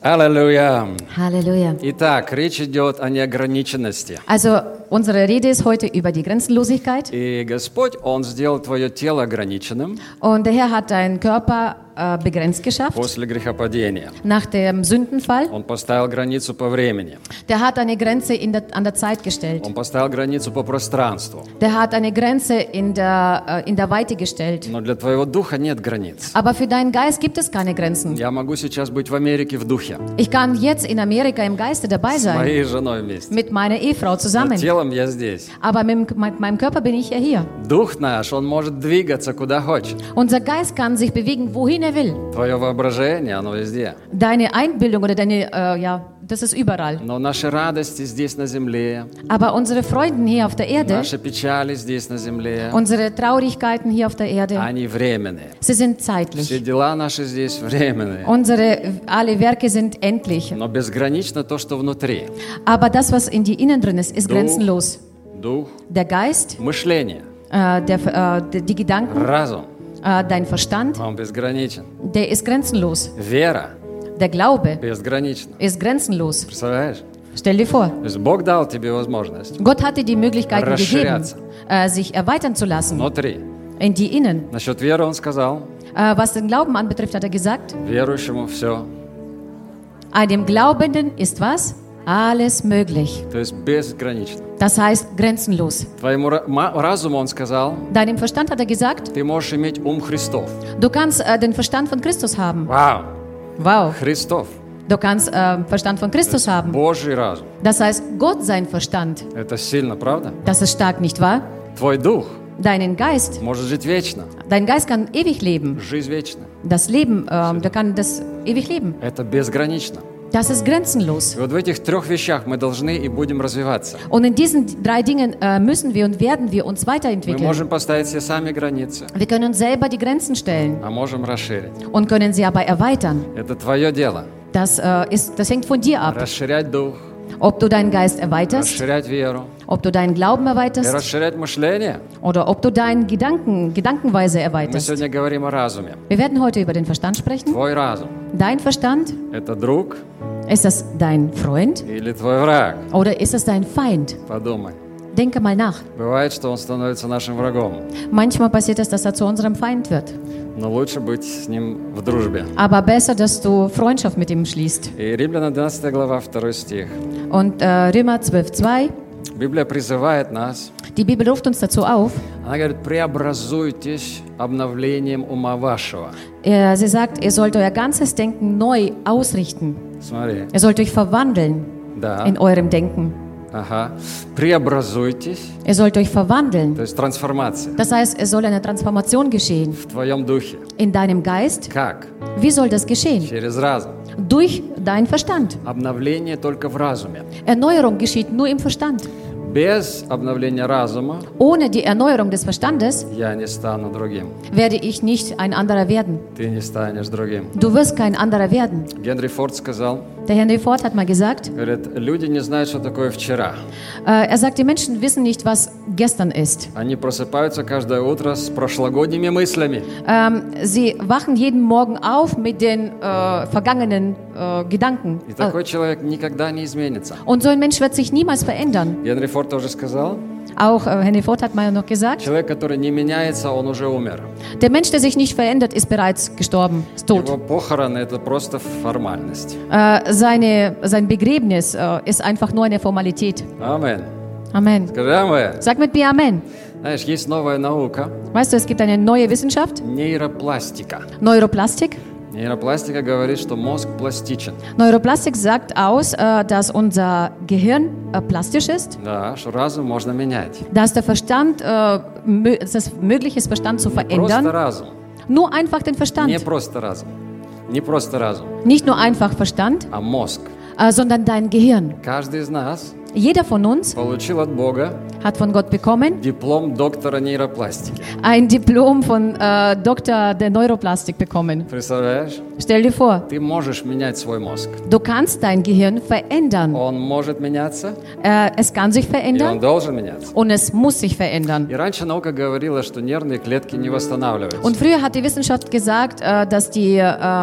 Аллилуйя. Halleluja. Итак, речь идет о неограниченности. Also unsere Rede ist heute über die Grenzenlosigkeit. И Господь, Он сделал твое тело ограниченным Und der Herr hat deinen Körper begrenzt geschafft после грехопадения. nach dem Sündenfall. Он поставил границу по времени. Der hat eine Grenze an der Zeit gestellt. Он поставил границу по пространству. Der hat eine Grenze in der Weite gestellt. Но для твоего духа нет границ. Aber für deinen Geist gibt es keine Grenzen. Я могу сейчас быть в Америке в духе. Ich kann jetzt in Amerika im Geiste dabei С sein, моей женой вместе. mit meiner Ehefrau Но zusammen. телом я здесь. Aber mit meinem Körper bin ich ja hier. Дух наш, он может двигаться куда хочет. Unser Geist kann sich bewegen, wohin er will. Твое воображение, оно везде. Deine Einbildung oder das ist überall. Но наши радости здесь на земле, Aber unsere Freuden hier auf der Erde, наши печали здесь на земле, unsere Traurigkeiten hier auf der Erde, они временные. sie sind Все zeitlich. дела наши здесь временные. Alle Werke sind endlich. Но безгранично то, что внутри. Aber das, was in dir innen drin ist Дух, grenzenlos. дух, Der Geist, мышление, die Gedanken, разум, dein Verstand, он безграничен. der ist grenzenlos. Вера Der Glaube безгранична. ist grenzenlos. Представляешь? Stell dir vor, То есть Бог дал тебе возможность Gott hat dir die Möglichkeit gegeben, расширяться sich erweitern zu lassen внутри. in die Innen. Насчет веры Он сказал, Was den Glauben anbetrifft, hat er gesagt, верующему все. einem Glaubenden ist was? Alles möglich. То есть безгранично. Das heißt grenzenlos. Твоему разуму Он сказал, Deinem Verstand hat er gesagt, ты можешь иметь ум Христов. du kannst den Verstand von Christus haben. Вау! Wow. Христов. Du kannst Verstand von Christus haben. Божий разум. Das heißt, Gott sein Verstand. Это сильно, правда? Das ist stark, nicht wahr? Твой дух Deinen Geist. может жить вечно. Dein Geist kann ewig leben. Жизнь вечна. Das Leben, der kann das ewig leben. Это безгранично. Das ist grenzenlos. И вот в этих трех вещах мы должны и будем развиваться. Und in diesen drei Dingen müssen wir und werden wir uns Мы weiterentwickeln. можем поставить себе сами границы, Wir können uns selber die Grenzen stellen а можем расширить. und können sie aber erweitern. Это твое дело. Das hängt von dir ab. Расширять дух, Ob du deinen Geist erweiterst, расширять веру ob du deinen Glauben и erweiterst расширять мышление. oder ob du deine Gedankenweise Мы erweiterst. сегодня говорим о разуме. Wir werden heute über den Verstand sprechen. Твой разум Dein Verstand, – это друг ist das dein Freund или твой враг? oder ist es dein Feind? Подумай. Denke mal nach. Бывает, что он становится нашим врагом, Manchmal passiert es, dass er zu unserem Feind wird. но лучше быть с ним в дружбе. Aber besser, dass du Freundschaft mit ihm schließt. И Римлянам 12 глава, 2 стих. Und Römer 12,2, Библия призывает нас, die Bibel ruft uns dazu auf. она говорит, преобразуйтесь обновлением ума вашего. Sie sagt, ihr sollt euer ganzes Denken neu ausrichten. Смотри, Ihr sollt euch verwandeln да, in eurem Denken. ага. Преобразуйтесь, Ihr sollt euch verwandeln. то есть трансформация Das heißt, es soll eine Transformation geschehen в твоем духе. in deinem Geist. Как? Wie soll das geschehen? Через разум. Durch deinen Verstand. Обновление только в разуме. Erneuerung geschieht nur im Verstand. Без обновления разума Ohne die Erneuerung des Verstandes я не стану другим. werde ich nicht ein anderer werden. Ты не станешь другим. Du wirst kein anderer werden. Генри Форд сказал, Der Henry Ford hat mal gesagt, говорит, люди не знают, что такое вчера. er sagt, die Menschen wissen nicht, was gestern ist. Они просыпаются каждое утро с прошлогодними мыслями. Sie wachen jeden Morgen auf mit den vergangenen Gedanken. И такой человек никогда не изменится. Und so ein Mensch wird sich niemals verändern. Генри Форд тоже сказал, Auch Henry Ford hat mal noch gesagt, человек, который не меняется, он уже умер. der Mensch, der sich nicht verändert, ist bereits gestorben, ist tot. Его похороны – это просто формальность. Sein Begräbnis ist einfach nur eine Formalität. Амен. Amen. Скажи амен. Sag mit mir Amen. Знаешь, есть новая наука – Weißt du, es gibt eine neue Wissenschaft, нейропластика. Neuroplastik. Нейропластика говорит, что мозг пластичен. Neuroplastik sagt aus, dass unser Gehirn plastisch ist, Да, что разум можно менять. dass der Verstand, dass es möglich ist, Verstand zu Просто verändern. разум. Nur einfach den Не Verstand. просто разум. Не просто разум, Nicht nur einfach Verstand, а мозг. sondern dein Gehirn. Каждый из нас Jeder von uns получил от Бога hat von Gott bekommen диплом доктора нейропластики. ein Diplom von Doktor der Neuroplastik bekommen. Представляешь? Stell dir vor, Ты можешь менять свой мозг. du kannst dein Gehirn verändern. Он может меняться, Es kann sich и он verändern должен меняться. und es muss sich verändern. И раньше наука говорила, что нервные клетки не восстанавливаются. Und früher hat die Wissenschaft gesagt, dass die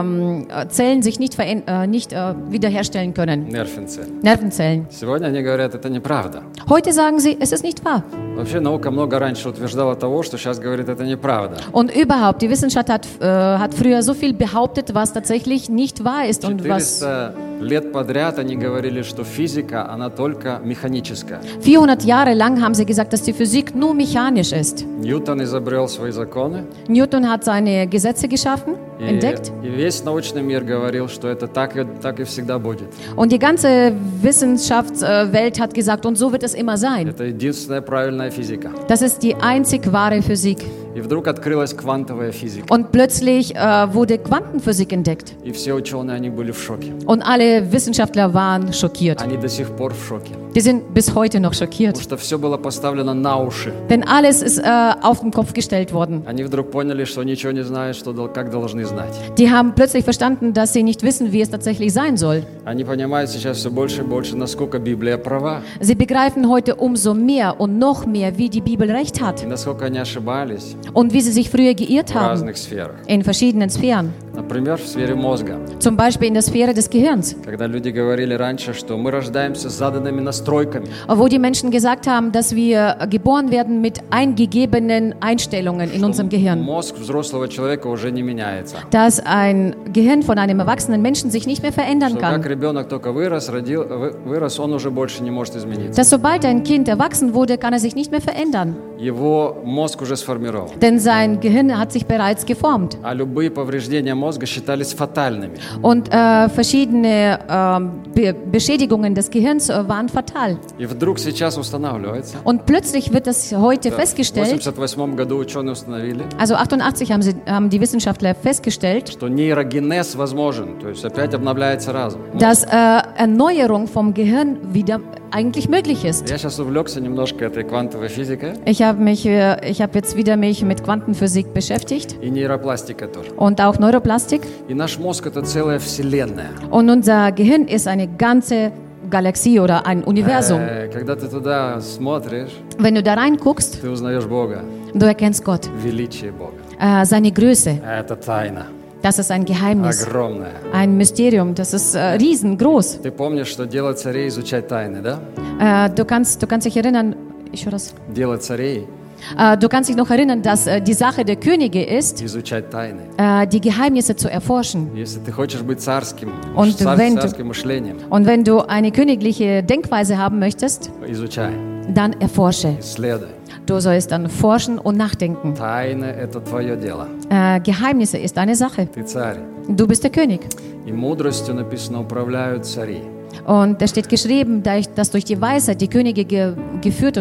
Zellen sich nicht wiederherstellen können. Nervenzellen. Nervenzellen. Сегодня они говорят, это неправда. Heute sagen sie, es ist nicht wahr. Вообще наука много раньше утверждала того, что сейчас говорит, это неправда. Und überhaupt, die Wissenschaft hat früher so viel behauptet, was tatsächlich nicht wahr ist und was 400 лет подряд они говорили, что физика, она только механическая. 400 Jahre lang haben sie gesagt, dass die Physik nur mechanisch ist. Ньютон изобрел свои законы, Newton hat seine Gesetze geschaffen, entdeckt. и весь научный мир говорил, что это так и всегда будет. Und die ganze Wissenschaftswelt hat gesagt, und so wird es immer sein. Это единственная правильная физика. Das ist die einzig wahre Physik. И вдруг открылась квантовая физика. Und plötzlich wurde Quantenphysik entdeckt. И все ученые, они были в шоке. Und alle Wissenschaftler waren schockiert. Они до сих пор в шоке. Die sind bis heute noch schockiert. Потому что все было поставлено на уши. Denn alles ist auf den Kopf gestellt worden. Они вдруг поняли, что ничего не знают, как должны знать. Die haben plötzlich verstanden, dass sie nicht wissen, wie es tatsächlich sein soll. Они понимают сейчас все больше и больше, насколько Библия права. Sie begreifen heute umso mehr und noch mehr, wie die Bibel recht hat И насколько они ошибались und wie sie sich früher geirrt в haben разных сферах. in verschiedenen Sphären. Например, в сфере мозга. Zum Beispiel in der Sphäre des Gehirns, Когда люди говорили раньше, что мы рождаемся с заданными настройками. wo die Menschen gesagt haben, dass wir geboren werden mit eingegebenen Einstellungen in unserem Gehirn. Мозг взрослого человека уже не меняется. Dass ein Gehirn von einem erwachsenen Menschen sich nicht mehr verändern Что как kann. ребенок только вырос, он уже больше не может измениться. Dass sobald ein Kind erwachsen wurde, kann er sich nicht mehr verändern. Его мозг уже сформирован. Denn sein Gehirn hat sich bereits geformt. А любые повреждения мозга считались фатальными. Und verschiedene Beschädigungen des Gehirns waren fatal. И вдруг сейчас устанавливается. Und plötzlich wird das heute В festgestellt, 1988 году ученые установили, also 88 haben die Wissenschaftler festgestellt, что нейрогенез возможен, то есть опять обновляется разум. dass Erneuerung vom Gehirn wieder eigentlich möglich ist. Я сейчас увлекся немножко этой квантовой физикой Ich habe jetzt wieder mich mit Quantenphysik beschäftigt и нейропластикой тоже. und auch Neuroplastik. И наш мозг — это целая вселенная. Und unser Gehirn ist eine ganze Galaxie oder ein Universum. Когда ты туда смотришь, Wenn du da reinguckst, ты узнаешь Бога, du erkennst Gott, величие Бога. seine Größe. Это тайна, Das ist ein Geheimnis, огромная. ein Mysterium. Das ist riesengroß. Ты помнишь, что дело царей изучать тайны, да? Du kannst dich erinnern, ich höre das. Дело царей Du kannst dich noch erinnern, dass die Sache der Könige ist, изучать тайны. die Geheimnisse zu erforschen. Если ты хочешь быть царским, Und царским мышлением, Und wenn du eine königliche Denkweise haben möchtest, изучай, dann erforsche. исследуй. Du sollst dann forschen und nachdenken. Тайны — это твое дело. Geheimnisse ist eine Sache. Ты царь. Du bist der König. И мудростью написано «управляют цари». Und da steht geschrieben, dass durch die Weisheit die Könige geführt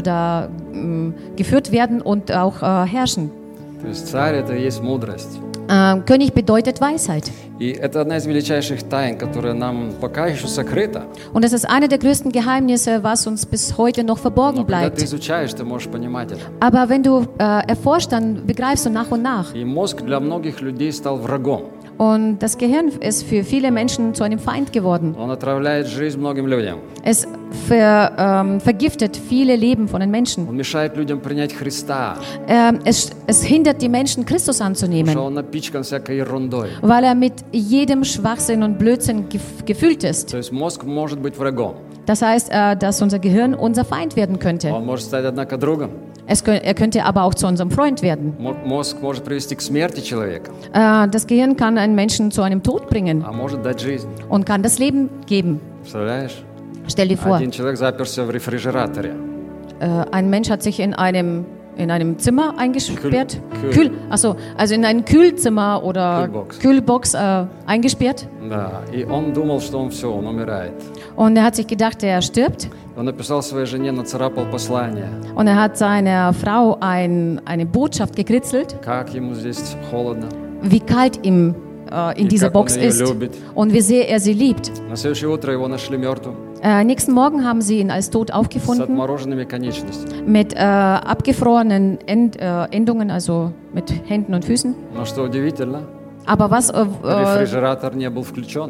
werden und auch herrschen. То есть царь — это и есть мудрость. König bedeutet Weisheit. И это одна из величайших тайн, которая нам пока еще сокрыта. Und das ist eine der größten Geheimnisse, was uns bis heute noch verborgen Но когда ты bleibt. изучаешь, ты можешь понимать это. Aber wenn du erforscht, dann begreifst du nach und nach. И мозг для многих людей стал врагом. Und das Gehirn ist für viele Menschen zu einem Feind geworden. Он отравляет жизнь многим людям. Es vergiftet viele Leben von den Menschen. Он мешает людям принять Христа, Es hindert die Menschen, Christus потому anzunehmen, что он напичкан всякой ерундой. weil er mit jedem Schwachsinn und Blödsinn gefüllt ist. То есть мозг может быть врагом. Das heißt, dass unser Gehirn unser Feind werden könnte. Он может стать, однако, другом. Er könnte aber auch zu unserem Freund werden. Мозг может привести к смерти человека, Das Gehirn kann einen Menschen zu einem Tod bringen а может дать жизнь. und kann das Leben geben. Представляешь? Stell dir vor, Один человек заперся в рефрижераторе. ein Mensch hat sich in einem Zimmer eingesperrt. Kühl. Also in ein Kühlzimmer oder Kühlbox. Kühlbox eingesperrt. Да. И он думал, что он все, он умирает. Und er hat sich gedacht, er stirbt. Он написал своей жене, нацарапал послание. Und er hat seiner Frau eine Botschaft gekritzelt, Как ему здесь холодно. wie kalt ihm in dieser как он Box ее ist любит. und wie sehr er sie liebt. На следующее утро его нашли мертвым. Nächsten Morgen haben sie ihn als tot с aufgefunden, отмороженными конечностями. mit abgefrorenen Endungen, also mit Händen und Füßen. Но что удивительно, Aber was, рефрижератор не был включен.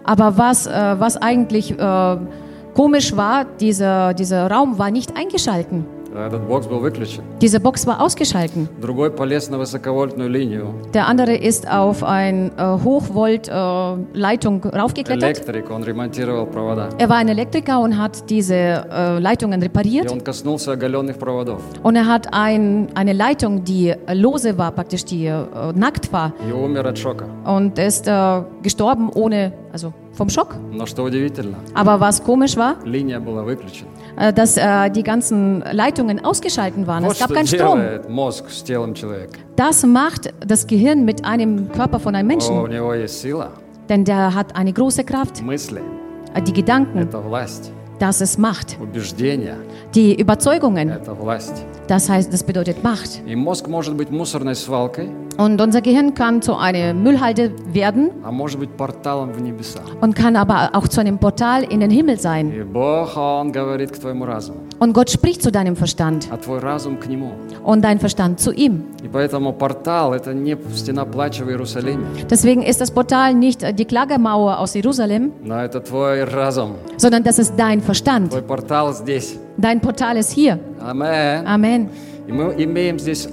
was eigentlich komisch war, dieser Raum war nicht eingeschalten. Этот бокс был выключен. Diese Box war ausgeschalten. Другой полез на высоковольтную линию. Der andere ist auf eine Hochvolt-Leitung raufgeklettert. Электрик, он ремонтировал провода. Er war ein Elektriker und hat diese Leitungen И repariert. он kosнулся оголенных проводов. Und er hat eine Leitung, die lose war, praktisch die nackt war. И умер от шока. Und er ist gestorben vom Schock. Но что удивительно, Aber was komisch war, линия была выключена. dass die ganzen Leitungen ausgeschalten waren. Вот Es gab что keinen Strom. делает мозг с телом человека. Das macht das Gehirn mit einem Körper von einem У Menschen. него есть сила, Denn der hat eine große Kraft. мысли, Die Gedanken, это власть, das ist Macht. убеждения, Die Überzeugungen, это власть. das bedeutet Macht. И мозг может быть мусорной свалкой, Und unser Gehirn kann zu einer Müllhalde werden а может быть порталом в небеса. und kann aber auch zu einem Portal in den Himmel sein. И Бог, Он говорит к твоему разуму, Und Gott spricht zu deinem Verstand а твой разум к Нему. und dein Verstand zu ihm. И поэтому портал – это не стена плача в Иерусалиме, Deswegen ist das Portal nicht die Klagemauer aus Jerusalem, но это твой разум. sondern das ist dein Verstand. Твой портал здесь. Dein Portal ist hier. Амен. Amen. И мы имеем здесь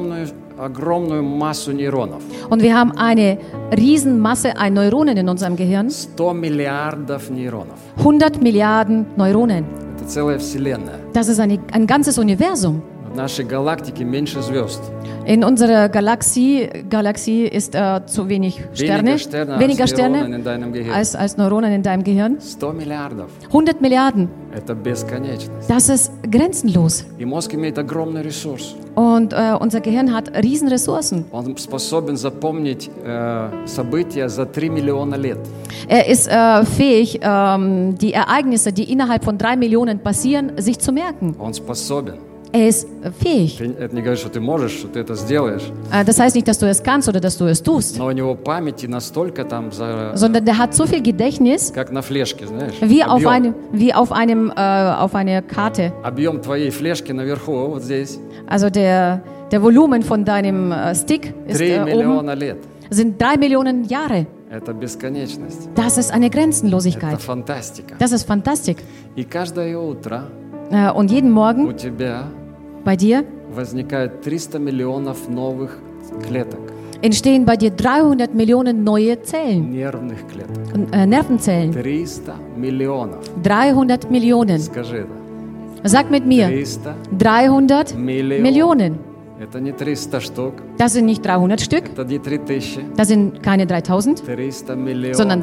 огромную массу нейронов. Und wir haben eine Riesenmasse an Neuronen in unserem Gehirn. 100 миллиардов нейронов. 100 Milliarden Neuronen. Это целая вселенная. Das ist ein ganzes Universum. В нашей галактике меньше звезд. In unserer Galaxie ist zu wenig Sterne, weniger als Neuronen Sterne in deinem Gehirn. als Neuronen in deinem Gehirn. 100 миллиардов. 100 Milliarden. Это бесконечность. Das ist grenzenlos. И мозг имеет огромный ресурс. Und unser Gehirn hat Riesenressourcen. Он способен запомнить события за 3 миллиона лет. Er ist fähig, die Ereignisse, die innerhalb von 3 Millionen passieren, sich zu merken. Он способен. Er ist fähig. Это не говорит, что ты можешь, что ты это сделаешь. Das heißt nicht, dass du es kannst oder dass du es tust, Но у него памяти настолько там, sondern der hat so viel Gedächtnis, как на флешке, знаешь. wie auf einer Karte. Объем твоей флешки наверху, вот здесь. Also der Volumen von deinem Stick ist 3 oben, миллиона лет. sind 3 Millionen Jahre. Это бесконечность. Das ist eine Это Grenzenlosigkeit. фантастика. Das ist Fantastik. И каждое утро Und jeden у Morgen тебя bei dir возникает 300 миллионов новых клеток, entstehen bei dir 300 Millionen neue Zellen, нервных клеток. Nervenzellen. 300 миллионов. 300 Millionen. Скажи это. Sag mit mir, 300 300 миллионов. Millionen. Это не 300 штук, Das sind nicht 300 Stück, это не 3000, das sind keine 3000, 300 миллионов. sondern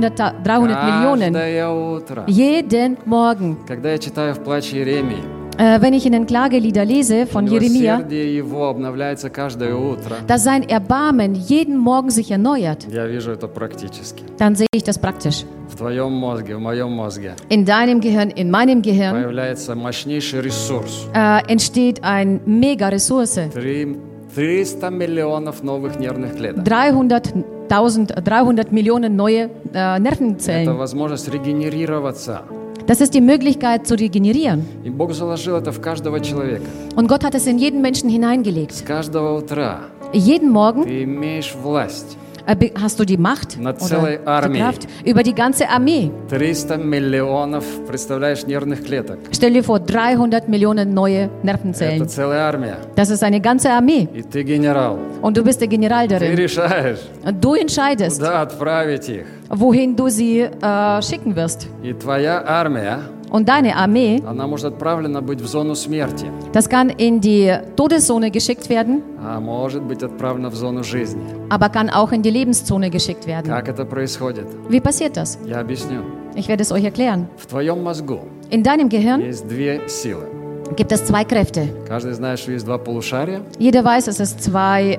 300 Millionen. Каждое утро. Jeden Morgen. Когда я читаю в плаче Иеремии, Wenn ich in den Klagelieder lese von Jeremia, милосердие его обновляется каждое утро, dass sein Erbarmen jeden Morgen sich erneuert, я вижу это практически. dann sehe ich das praktisch. В твоем мозге, в моем мозге In deinem Gehirn, in meinem Gehirn появляется мощнейший ресурс. entsteht eine Mega-Ressource. 300 миллионов новых нервных клеток. 300 Millionen neue Это Nervenzellen. возможность регенерироваться. Das ist die Möglichkeit zu regenerieren. И Бог заложил это в каждого человека. Und Gott hat es in jeden Menschen hineingelegt. С каждого утра Jeden Morgen ты имеешь власть hast du die Macht над oder целой die армией. Kraft über die ganze Armee. 300 миллионов, представляешь, нервных клеток. Stell dir vor, 300 Millionen neue Это Nervenzellen. целая армия. Das ist eine ganze Armee. И ты генерал. Und du bist der General Ты darin. решаешь, Und du entscheidest, куда отправить их. wohin du sie schicken wirst. И твоя армия, Und deine Armee, она может отправлена быть в зону смерти, das kann in die Todeszone geschickt werden, а может быть отправлена в зону жизни. aber kann auch in die Lebenszone geschickt werden. Как это происходит? Wie passiert das? Я объясню. Ich werde es euch erklären. В твоем мозгу In deinem Gehirn есть две силы. gibt es zwei Kräfte. Каждый знает, что есть два полушария. Jeder weiß, dass es zwei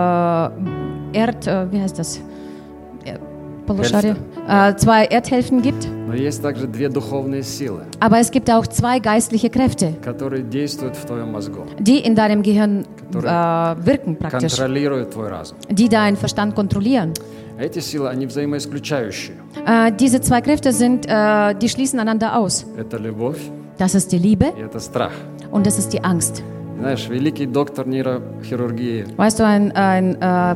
wie heißt das? Poloscharia. Zwei Erdhälften gibt. Но есть также две духовные силы, Aber es gibt auch zwei geistliche Kräfte, которые действуют в твоем мозгу, die in deinem Gehirn wirken praktisch, контролируют твой разум. die deinen Verstand kontrollieren. Эти силы, они взаимоисключающие. Diese zwei Kräfte sind, die schließen einander aus. Это любовь Das ist die Liebe и это страх. und das ist die Angst. Знаешь, великий доктор нейрохирургии, Weißt du, ein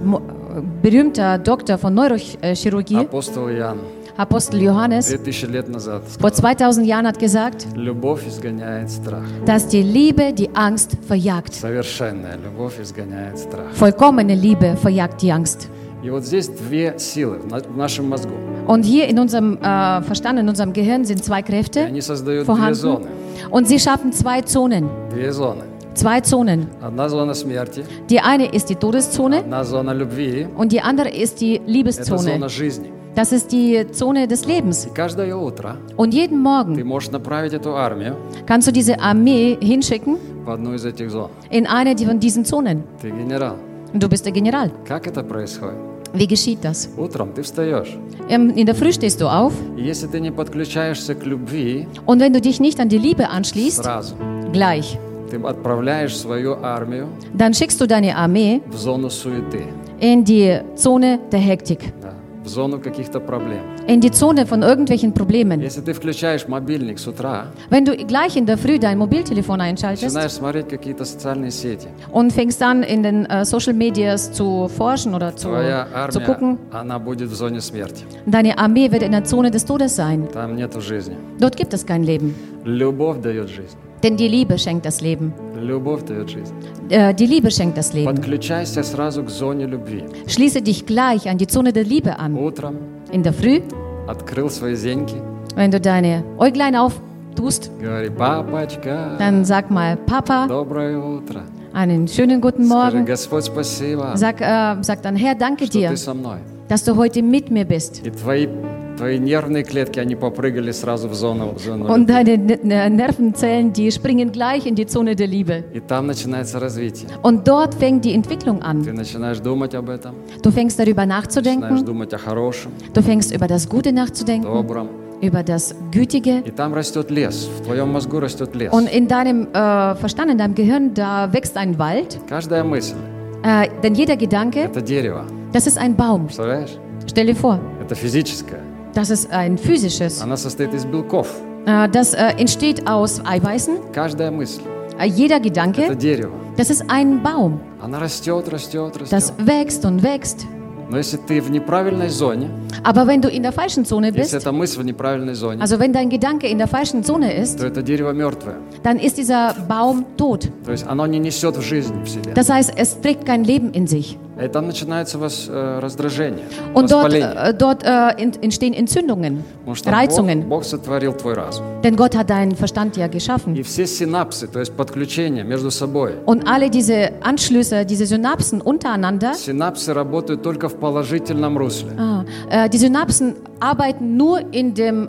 berühmter Doktor von Neurochirurgie, апостол Иоанн, Apostel Johannes, 2000 лет назад vor сказал, 2000 Jahren hat gesagt, любовь изгоняет страх. dass die Liebe die Angst verjagt. Совершенная любовь изгоняет страх. Vollkommene Liebe verjagt die Angst. И вот здесь две силы в нашем мозгу. Und hier in unserem Verstand, in unserem Gehirn sind zwei И Kräfte они создают две vorhanden зоны. und sie schaffen zwei Zonen. Две зоны. Zwei Zonen. Одна зона смерти, Die eine ist die Todeszone одна зона любви. und die andere ist die Это Liebeszone. зона жизни. Das ist die Zone des Lebens. И каждое утро Und jeden ты Morgen можешь направить эту армию kannst du diese Armee hinschicken в одну из этих зон. in eine von diesen Zonen. Ты генерал. Und du bist der General. Как это происходит? Wie geschieht das? Утром ты встаешь. In der Früh stehst du auf И если ты не подключаешься к любви und wenn du dich nicht an die Liebe anschließt, сразу, gleich, ты отправляешь свою армию dann schickst du deine Armee в зону суеты, in die Zone der Hektik, да, в зону каких-то проблем. in die Zone von irgendwelchen Problemen. Если ты включаешь мобильник с утра, Wenn du gleich in der Früh dein Mobiltelefon einschaltest начинаешь смотреть какие-то социальные сети, und fängst an, in den Social Medias zu forschen oder zu твоя gucken, армия, она будет в зоне смерти. deine Armee wird in der Zone des Todes sein. Там нету жизни. Dort gibt es kein Leben, Любовь дает жизнь. denn die Liebe schenkt das Leben. Любовь дает жизнь. Die Liebe schenkt das Leben. Подключайся сразу к зоне любви. Schließe dich gleich an die Zone der Liebe an. Утром In der Früh, открыл свои зеньки, wenn du deine Äuglein auftust, говори, папочка, dann sag mal, Papa, доброе утро. einen schönen guten Скажи, Morgen. Господь, спасибо, Sag dann, Herr, danke что dir, ты со мной. dass du heute mit mir bist. И твои нервные клетки, они попрыгали сразу в зону Und любви. deine Nervenzellen, die springen gleich in die Zone der Liebe. И там начинается развитие. Und dort fängt die Entwicklung Ты an. начинаешь думать об этом, Du fängst darüber начинаешь nachzudenken, думать о хорошем, du fängst über das Gute nachzudenken, добром. über das Gütige. И там растет лес, в твоем мозгу растет лес. Und in deinem Verstand, in deinem Gehirn, da wächst ein Wald. Каждая мысль Denn jeder Gedanke, – это дерево. das ist ein Baum. Представляешь? Stell dir vor, Это физическое. das ist ein physisches. Она состоит из белков. Das entsteht aus Eiweißen. Каждая мысль Jeder – это Gedanke, дерево. das ist ein Baum. Она растет, растет, Das растет. wächst und wächst. Но если ты в неправильной зоне, Aber wenn du in der falschen Zone если bist, эта мысль в неправильной зоне, also wenn dein Gedanke in der falschen Zone ist, то это дерево мертвое. dann ist dieser Baum tot. То есть оно не несет в жизнь в себе. Das heißt, es trägt kein Leben in sich. И там начинается раздражение, Und воспаление. dort entstehen Entzündungen, Потому что Reizungen. Бог сотворил твой разум. Denn Gott hat deinen Verstand ja И geschaffen. все синапсы, то есть подключения между собой, Und alle diese Anschlüsse, diese Synapsen untereinander, синапсы работают только в положительном русле. die Synapsen arbeiten nur in dem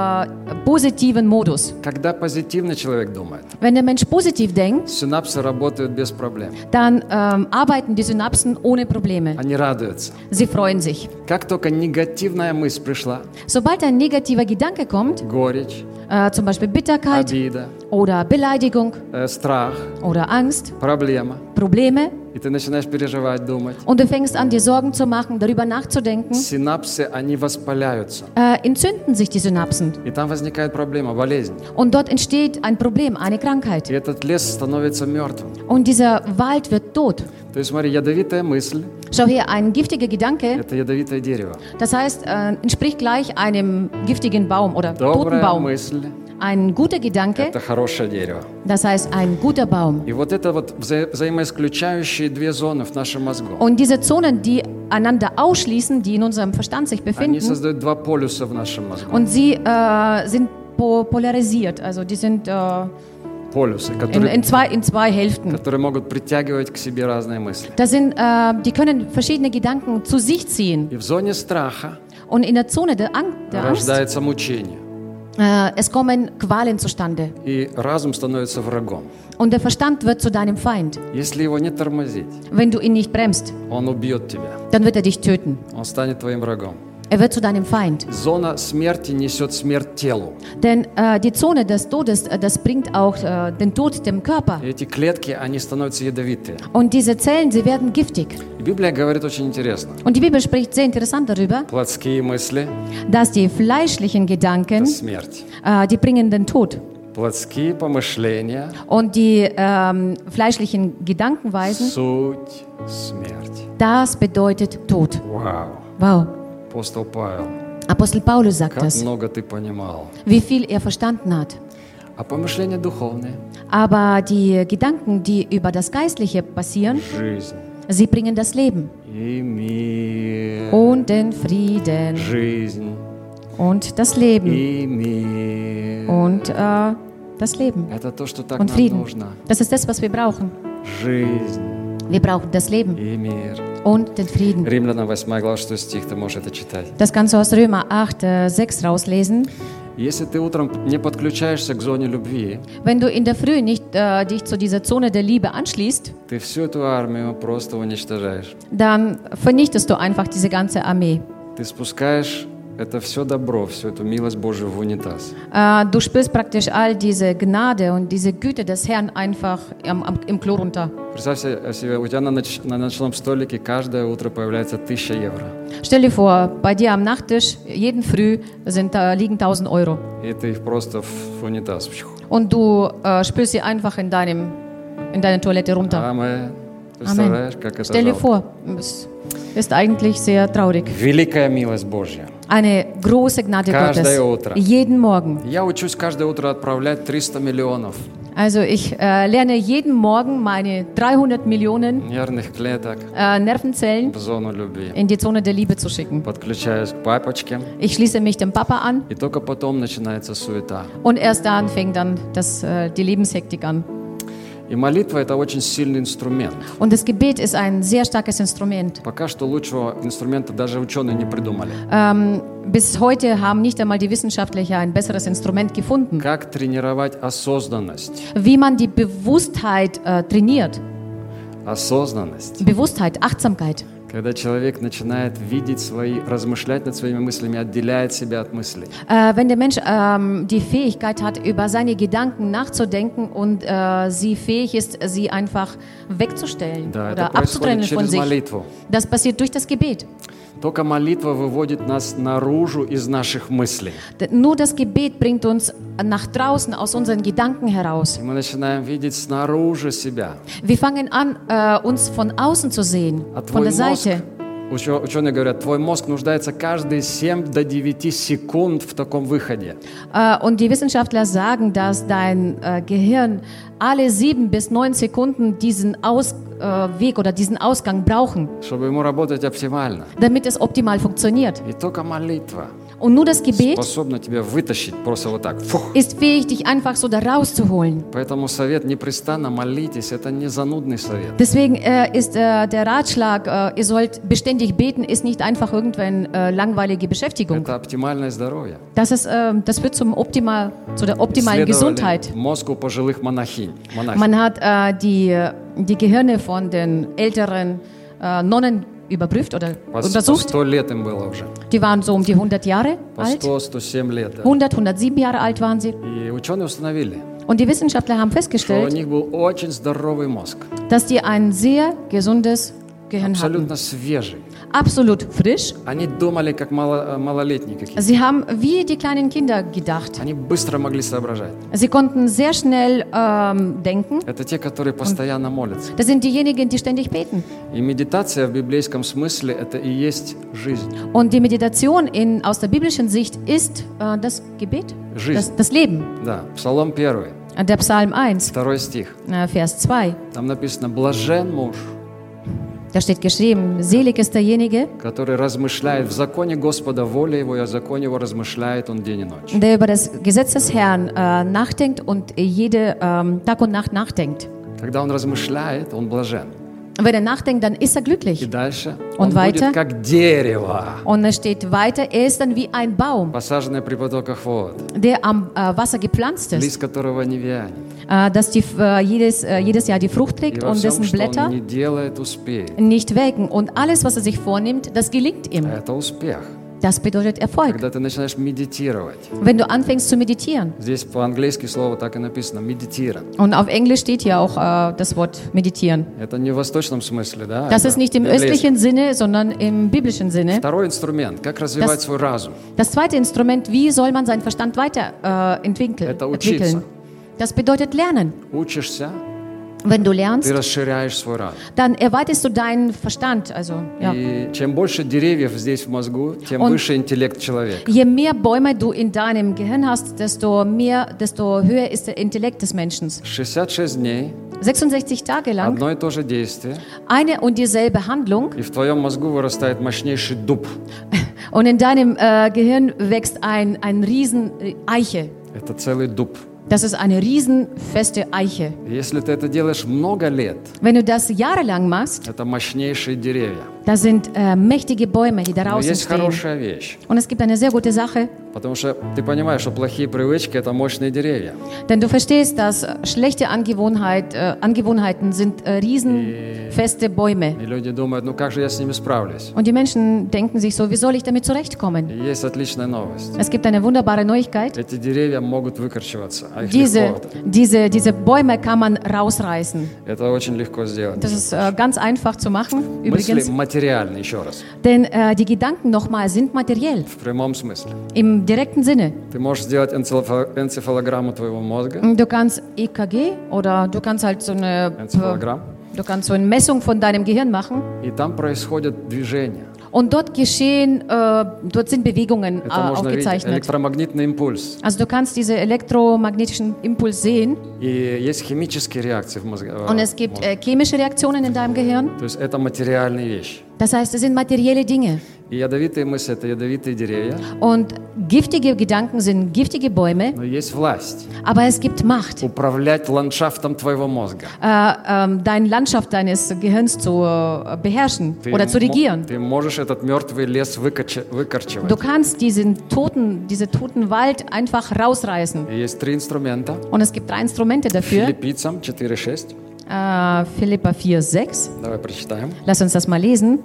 positiven Modus. Когда позитивный человек думает, Wenn der Mensch positiv denkt, синапсы работают без проблем. dann arbeiten die Synapsen ohne Probleme. Они радуются. Sie freuen sich. Как только негативная мысль пришла, Sobald ein negativer Gedanke kommt, горечь, zum Beispiel Bitterkeit обида, oder Beleidigung страх, oder Angst, проблема, Probleme, и ты начинаешь переживать, думать, und du fängst an, dir Sorgen zu machen, darüber nachzudenken, синапсы, они воспаляются. entzünden sich die Synapsen. И там возникает проблема, болезнь. Und dort entsteht ein Problem, eine Krankheit. И этот лес становится мертвым. Und dieser Wald wird tot. То есть, смотри, ядовитая мысль Schau her, ein giftiger Gedanke, – это ядовитое дерево. das heißt, entspricht gleich einem giftigen Baum oder toten Добрая Baum. мысль Ein guter Gedanke, – это хорошее дерево. das heißt ein guter Baum. И вот это вот взаимоисключающие две зоны в нашем мозгу. Und diese Zonen, die einander ausschließen, die in unserem Verstand sich Они befinden, создают два полюса в нашем мозгу. und sie sind polarisiert, also die sind Полюсы, in zwei Hälften. которые могут притягивать к себе разные мысли. Das sind, die können verschiedene Gedanken zu sich ziehen. И в зоне страха Und in der Zone der Angst, рождается мучение. es kommen Qualen zustande. И разум становится врагом. Und der Verstand wird zu deinem Feind. Если его не тормозить, Wenn du ihn nicht bremst, он убьет тебя. dann wird er dich töten. Он станет твоим врагом. Er wird zu deinem Feind. Зона смерти несет смерть телу. Denn die Zone des Todes, das bringt auch den Tod dem Körper. И эти клетки, они становятся ядовитые. Und diese Zellen, sie werden giftig. И Библия говорит очень интересно. Und die Bibel spricht sehr interessant darüber, Плотские мысли dass die fleischlichen – Gedanken, это смерть. die bringen den Tod. Плотские помышления Und die fleischlichen Gedankenweisen, суть смерть. das bedeutet Tod. Вау. Wow. Апостол Павел, Apostel Paulus sagt как das, много ты понимал. wie viel er verstanden hat. А помышления духовные Aber die Gedanken, die über das Geistliche passieren, – жизнь sie bringen das Leben и мир. und den Frieden Жизнь und das Leben и мир. und das Leben Это то, что так und нам Frieden. нужно. Das ist das, was wir brauchen. Жизнь Wir brauchen das Leben и мир. und den Frieden. Римлянам 8 глава 6 стих, ты можешь это читать. Das kannst du aus Römer 8, 6 rauslesen. Если ты утром не подключаешься к зоне любви, Wenn du in der Früh nicht dich zu dieser Zone der Liebe anschließt, ты всю эту армию просто уничтожаешь. dann vernichtest du einfach diese ganze Armee. Ты спускаешь это все добро, всю эту милость Божию в унитаз. Du spürst praktisch all diese Gnade und diese Güte des Herrn einfach im Klo runter. Представь себе, у тебя на ночном столике каждое утро появляется 1000 евро. Stell dir vor, bei dir am Nachttisch, jeden Früh liegen 1000 Euro. И ты их просто в унитаз. Und du spülst sie einfach in deine Toilette runter. Amen. Представляешь, как это Stell dir жалко? vor, es ist eigentlich sehr traurig. Великая милость Божья. Eine große Gnade Каждое Gottes. утро. Jeden Morgen. Я учусь каждое утро отправлять 300 миллионов Also ich lerne jeden Morgen meine 300 Millionen нервных клеток Nervenzellen в зону любви. in die Zone der Liebe zu schicken. Подключаюсь к папочке, Ich schließe mich dem Papa an и только потом начинается суета. und erst dann fängt dann die Lebenshektik an. И молитва – это очень сильный инструмент. Und das Gebet ist ein sehr starkes Instrument. Пока что лучшего инструмента даже ученые не придумали. Bis heute haben nicht einmal die Wissenschaftler ein besseres Instrument gefunden. Как тренировать осознанность? Wie man die Bewusstheit trainiert. Осознанность. Bewusstheit, Achtsamkeit. Когда человек начинает видеть размышлять над своими мыслями, отделяет себя от мыслей. Wenn der Mensch die Fähigkeit hat, über seine Gedanken nachzudenken und sie fähig ist, sie einfach wegzustellen Да, это oder abzutrennen происходит von через sich. молитву. Das passiert durch das Gebet. Только молитва выводит нас наружу из наших мыслей. Nur das Gebet bringt uns nach draußen aus unseren Gedanken heraus. И мы начинаем видеть снаружи себя. Wir fangen an, uns von außen zu sehen, А von твой der мозг, Seite. ученые говорят, твой мозг нуждается каждые 7 до 9 секунд в таком выходе. Und die Wissenschaftler sagen, dass dein Gehirn alle 7 bis 9 Sekunden diesen Ausweg oder diesen Ausgang brauchen, Чтобы ему работать оптимально. damit es optimal funktioniert. И только молитва Und nur das Gebet способна тебя вытащить просто вот так. Фух. ist fähig, dich einfach so da rauszuholen. Поэтому совет непрестанно молитесь, это не занудный совет. Deswegen ist der Ratschlag, ihr sollt beständig beten, ist nicht einfach irgendwann langweilige Beschäftigung. Это оптимальное здоровье. Das führt zu der optimalen Gesundheit. Мозг у пожилых монахинь. Man hat die Gehirne von den älteren Nonnen überprüft oder По untersucht. 100 лет им было уже. Die waren so um die 100 Jahre По alt. 100-107 лет. Да. 100, 107 Jahre alt waren sie. И ученые установили, Und die Wissenschaftler haben что у festgestellt, них был очень здоровый мозг. dass die ein sehr gesundes Gehirn hatten. Абсолютно свежий. Absolut frisch. Они думали, как малолетние какие-то. Sie haben wie die kleinen Kinder gedacht. Они быстро могли соображать. Sie konnten sehr schnell denken. Это те, которые постоянно молятся. Das sind diejenigen, die ständig beten. И медитация в библейском смысле – это и есть жизнь. Und die Meditation aus der biblischen Sicht ist das Gebet, Жизнь. das Leben. Да, Псалом 1, Der Psalm 1, 2 стих. Vers 2. Там написано «Блажен муж, Da steht geschrieben, selig ist derjenige, который размышляет в законе Господа, воля его, и о законе его размышляет он день и ночь». der über das Gesetz des Herrn nachdenkt und Tag und Nacht nachdenkt. Когда он размышляет, он блажен. Und wenn er nachdenkt, dann ist er И glücklich. дальше Он он weiter? будет как дерево, Und es steht weiter, er ist dann wie ein Baum, посаженное при потоках вод, der am Wasser gepflanzt ist, лист которого не вянет. dass jedes Jahr die Frucht И trägt во und всем, dessen что Blätter он не делает, успеет. nicht welken. Und alles, was er sich vornimmt, das gelingt ihm. Это успех. Das bedeutet Erfolg. Когда ты начинаешь медитировать. Wenn du anfängst zu meditieren. Здесь по-английски слово так и написано, медитировать. Und auf Englisch steht hier auch das Wort meditieren. Это не в восточном смысле, да? Das это ist nicht im библейское. östlichen Sinne, sondern im biblischen Sinne. Второй инструмент, как развивать свой разум. Das zweite Instrument, wie soll man seinen Verstand weiterentwickeln? Это учиться. Das bedeutet lernen. Учишься, Wenn du ты lernst, расширяешь свой разум. dann erweiterst du deinen Verstand. Also, ja. И чем больше деревьев здесь в мозгу, тем Und- выше интеллект человека. Je mehr Bäume du in deinem Gehirn hast, desto höher ist der Intellekt des Menschen. 66 дней, 66 Tage lang одно и то же действие, eine und dieselbe Handlung и в твоем мозгу вырастает мощнейший дуб. und in deinem Gehirn wächst ein riesen Eiche. Это целый дуб. Das ist eine riesenfeste Eiche. И если ты это делаешь много лет, Wenn du das jahrelang machst, это мощнейшие деревья. da sind mächtige Bäume, die Но daraus есть entstehen. хорошая вещь, Und es gibt eine sehr gute Sache, потому что ты понимаешь, что плохие привычки – это мощные деревья. denn du verstehst, dass schlechte Angewohnheiten sind riesenfeste Bäume. И люди думают, ну как же я с ними справлюсь? Und die Menschen denken sich so, wie soll ich damit zurechtkommen? И есть отличная новость. Es gibt eine wunderbare Neuigkeit. Эти деревья могут выкорчеваться, а их легко. Diese Bäume kann man rausreißen. Это очень легко сделать. Das ist ganz einfach zu machen, Мысли übrigens. материальны, еще раз, Denn die Gedanken nochmal sind materiell, в прямом смысле. im direkten Sinne. Ты можешь сделать энцефалограмму твоего мозга, Du kannst EKG oder du kannst halt энцефалограмм, du kannst so eine Messung von deinem Gehirn machen. и там происходят движения. Und dort dort sind Bewegungen Это можно видеть, aufgezeichnet. электромагнитный импульс. Also du kannst diese elektromagnetischen Impuls sehen И есть химические реакции в мозге. und es gibt chemische Reaktionen in deinem Gehirn. То есть это материальные вещи. Das heißt, es sind materielle Dinge. И ядовитые мысли – это ядовитые деревья, Und giftige Gedanken sind giftige Bäume, но есть власть. aber es gibt Macht, Управлять ландшафтом твоего мозга. deine Landschaft deines Gehirns zu beherrschen oder zu regieren. Ты можешь этот мертвый лес выкорчевать. Du kannst diese toten Wald einfach rausreißen. И есть 3 инструмента. Und es gibt 3 Instrumente dafür. Филиппийцам 4:6. Philippa 4,6. Давай прочитаем. Lass uns das mal lesen.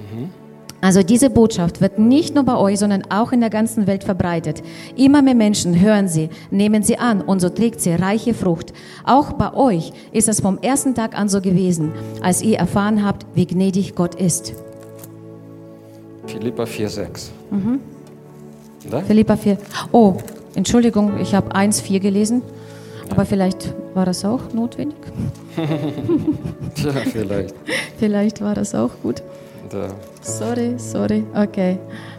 Also diese Botschaft wird nicht nur bei euch, sondern auch in der ganzen Welt verbreitet. Immer mehr Menschen hören sie, nehmen sie an und so trägt sie reiche Frucht. Auch bei euch ist es vom ersten Tag an so gewesen, als ihr erfahren habt, wie gnädig Gott ist. Филиппа 4:6. Да? Philippa 4. Oh, Entschuldigung, ich habe 1,4 gelesen. Aber vielleicht war das auch notwendig. Ja, vielleicht. Vielleicht war das auch gut. Да. Sorry, okay.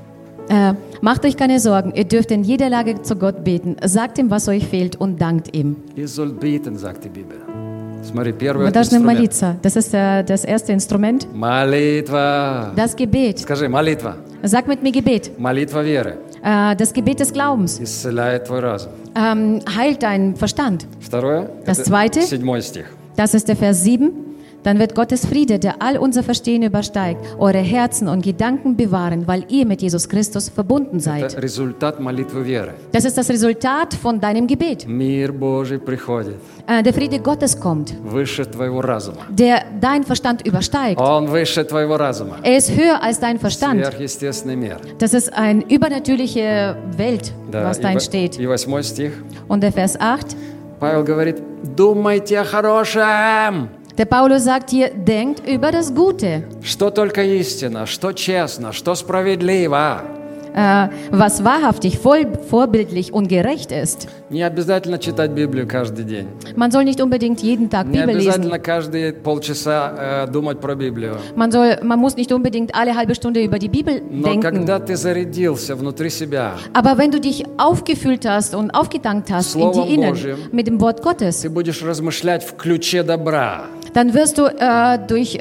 Macht euch keine Sorgen, ihr dürft in jeder Lage zu Gott beten. Sagt ihm, was euch fehlt und dankt ihm. Ihr sollt beten, sagt die Bibel. Смотри, первый Wir должны инструмент. молиться. Das ist das erste Instrument. Молитва. Das Gebet. Скажи, молитва. Sag mit mir Gebet. Молитва веры Das Gebet des Glaubens исцеляет твой разум. heilt deinen Verstand. Второе. Das это zweite. 7 стих. Das ist der Vers 7. Dann wird Gottes Friede, der all unser Verstehen übersteigt, eure Herzen und Gedanken bewahren, weil ihr mit Jesus Christus verbunden seid. Это результат молитвы веры. Das ist das Resultat von deinem Gebet. Мир Божий приходит Der Friede Gottes kommt, выше твоего разума. der deinen Verstand übersteigt. Он выше твоего разума. Er ist höher als dein Verstand. Сверхъестественный мир. Das ist eine übernatürliche Welt, was da entsteht. И 8 стих. Und der Vers 8, Павел говорит, думайте о хорошем. der Paulus sagt hier, denkt über das Gute. Что только истина, что честно, что справедливо. Was wahrhaftig, vorbildlich und gerecht ist. Не обязательно читать Библию каждый день. Man soll nicht unbedingt jeden Tag Не Bibel lesen. обязательно каждые полчаса думать про Библию. Man muss nicht unbedingt alle halbe Stunde über die Bibel Но denken. когда ты зарядился внутри себя, Aber wenn du dich aufgefüllt hast und aufgedankt hast in Словом die Innen Божьим, mit dem Wort Gottes, ты будешь размышлять в ключе добра. dann wirst du durch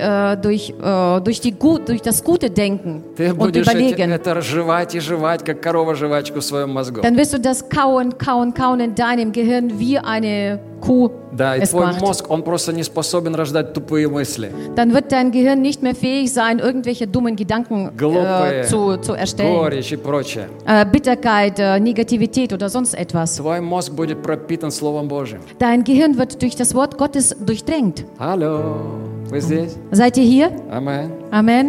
das Gute denken Ты und будешь überlegen. это жевать и жевать, как корова жвачку в своем мозгу. Dann wirst du das kauen in deinem Gehirn wie eine Kuh Да, и es твой macht. мозг, он просто не способен рождать тупые мысли. Dann wird dein Gehirn nicht mehr fähig sein, irgendwelche dummen Gedanken Глупые, zu erstellen. горечь и прочее. Bitterkeit, Negativität oder sonst etwas. Твой мозг будет пропитан Словом Божьим. Dein Gehirn wird durch das Wort Gottes durchdrängt. Алло, вы здесь? Seid ihr hier? Амен. Amen.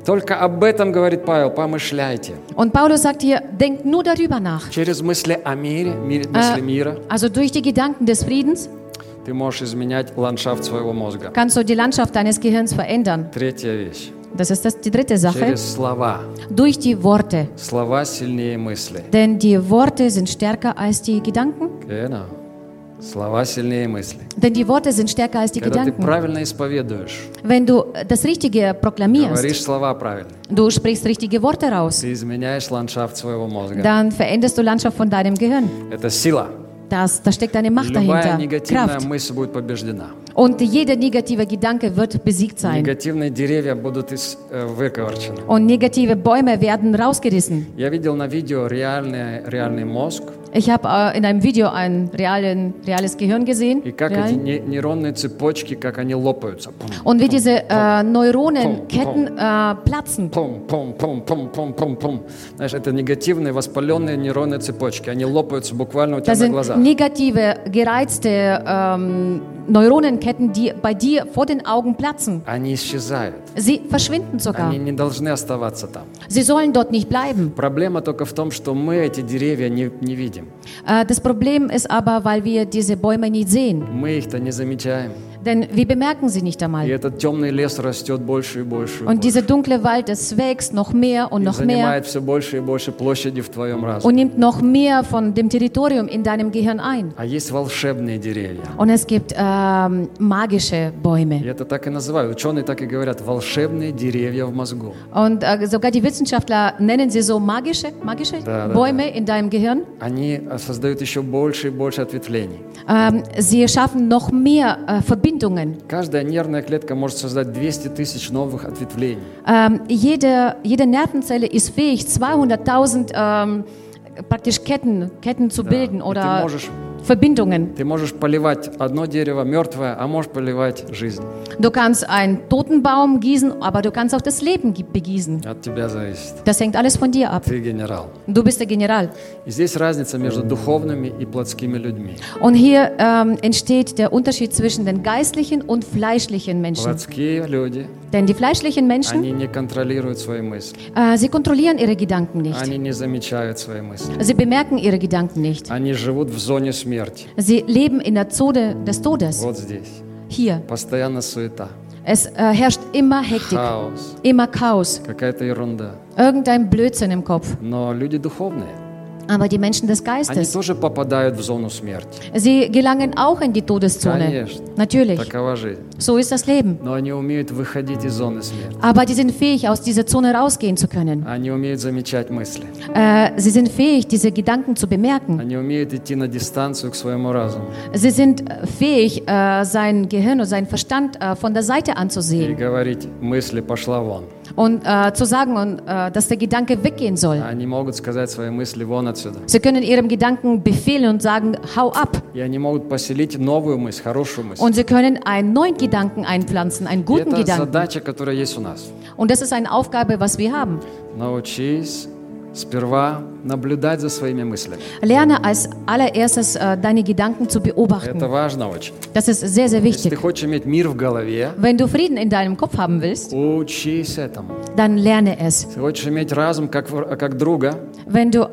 Только об этом, говорит Павел, помышляйте. Und Paulus sagt hier, denkt nur darüber nach. Через мысли о мире, мысли мира, Also durch die Gedanken des Friedens ты можешь изменять ландшафт своего мозга. kannst du die Landschaft deines Gehirns verändern. Третья вещь. Das ist die dritte Sache. Через слова. Durch die Worte. Слова сильнее мысли. Denn die Worte sind stärker als die Gedanken. Genau. Слова сильнее мысли. Denn die Worte sind stärker als die Когда ты Gedanken. правильно исповедуешь, Wenn du das Richtige proklamierst, говоришь слова правильно, du sprichst richtige Worte raus, ты изменяешь ландшафт своего мозга. dann veränderst du Landschaft von deinem Gehirn. Это сила. Da steckt eine Macht Любая dahinter, негативная Kraft. мысль будет побеждена. Und jeder negative Gedanke wird besiegt sein. Негативные деревья будут выковырчены. Und negative Bäume werden rausgerissen. Я видел на видео реальный мозг, Ich habe in einem Video ein reales Gehirn gesehen. и как эти нейронные цепочки, как они лопаются. Und wie diese Neuronenketten platzen. Пум, пум, пум, пум, пум, пум, пум. Знаешь, это негативные воспаленные нейронные цепочки. Они лопаются буквально у тебя Das на sind глазах. negative, gereizte Neuronenketten, die bei dir vor den Augen platzen. Они исчезают. Sie verschwinden sogar. Они не должны оставаться там. Sie sollen dort nicht bleiben. Проблема только в том, что мы эти деревья не видим. Das Problem ist aber, weil wir diese Bäume nicht sehen. Мы их-то не замечаем. Denn wir bemerken sie nicht И einmal. этот темный лес растет больше и больше. И Und больше. dieser dunkle Wald, es wächst noch mehr und И noch mehr занимает все больше и больше площади в твоем разуме. und nimmt noch mehr von dem Territorium in deinem Gehirn ein. А есть волшебные деревья. Und es gibt magische И Bäume. это так и называют. Ученые так и говорят. Волшебные деревья в мозгу. Und sogar die Wissenschaftler nennen sie so magische Da. Bäume in deinem Gehirn. Они создают еще больше и больше ответвлений. Sie schaffen noch mehr Verbindungen. Каждая нервная клетка может создать 200 тысяч новых ответвлений. Jede Nervenzelle ist fähig, 200.000 praktisch Ketten zu bilden И oder Verbindungen. ты можешь поливать одно дерево мертвое, а можешь поливать жизнь. Du kannst einen toten Baum gießen, aber du kannst auch das Leben begießen. От тебя зависит. Das hängt alles von dir ab. Ты генерал. Du bist der General. И здесь разница между духовными и плотскими людьми. Und hier entsteht der Unterschied zwischen den geistlichen und fleischlichen Menschen. Плотские люди, Denn die fleischlichen Menschen, они не контролируют свои мысли. sie kontrollieren ihre Gedanken nicht. Они не замечают свои мысли. Sie bemerken ihre Gedanken nicht. Они живут в зоне смерти. Sie leben in der Zone des Todes. Вот здесь. Hier. Постоянно суета, Es herrscht immer Hektik, хаос, immer Chaos, какая-то ерунда. irgendein Blödsinn im Kopf. Но люди духовные, Aber die Menschen des они Geistes, тоже попадают в зону смерти. sie gelangen auch in die Todeszone. Конечно. Natürlich, Такова жизнь. so ist das Leben. Но они умеют выходить из зоны смерти. Aber die sind fähig, aus dieser Zone rausgehen zu können. Они умеют замечать мысли. Sie sind fähig, diese Gedanken zu bemerken. Они умеют идти на дистанцию к своему разуму Sie sind fähig, sein Gehirn und seinen Verstand von der Seite и anzusehen говорить, мысли пошла вон. und zu sagen, dass der Gedanke weggehen soll. Они могут сказать свои мысли вон отсюда. Sie können ihrem Gedanken befehlen und sagen, hau ab. И они могут поселить новую мысль, хорошую мысль. Und sie können einen neuen Gedanken einpflanzen, einen И guten это Gedanken. задача, которая есть у нас. Und das ist eine Aufgabe, was wir haben. Научись сперва наблюдать за своими мыслями. Lerne als allererstes deine Gedanken zu beobachten. Это важно очень. Das ist sehr, sehr Если ты wichtig. хочешь иметь мир в голове, Wenn du Frieden in deinem Kopf haben willst, учись этому. dann lerne es. Если хочешь иметь разум как друга, Wenn du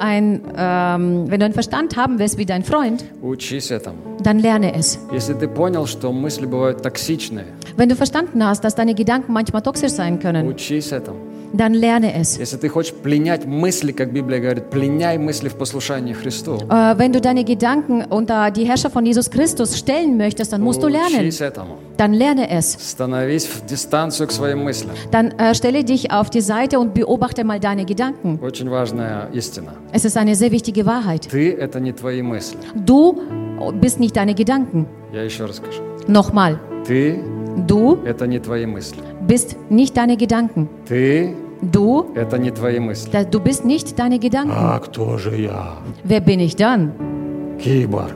einen Verstand haben willst wie dein Freund, учись этому. dann lerne es. Если ты понял, что мысли бывают токсичные, Wenn du verstanden hast, dass deine Gedanken manchmal toxisch sein können, учись этому. dann lerne es. Если ты хочешь пленять мысли, как Библия говорит, пленяй мысли в послушании Христу, Wenn du deine Gedanken unter die Herrscher von Jesus Christus stellen möchtest, dann musst du lernen. учись этому. Dann lerne es. Становись в дистанцию к своим мыслям. Dann stelle dich auf die Seite und beobachte mal deine Gedanken. Очень важная истина. Es ist eine sehr wichtige Wahrheit. Ты – это не твои мысли. Du bist nicht deine Gedanken. Я еще расскажу. Nochmal. Ты Du – это не твои мысли. bist nicht deine Gedanken. Ты Du, – это не твои мысли. du bist nicht deine Gedanken. А кто же я? Wer bin ich dann? Киборг.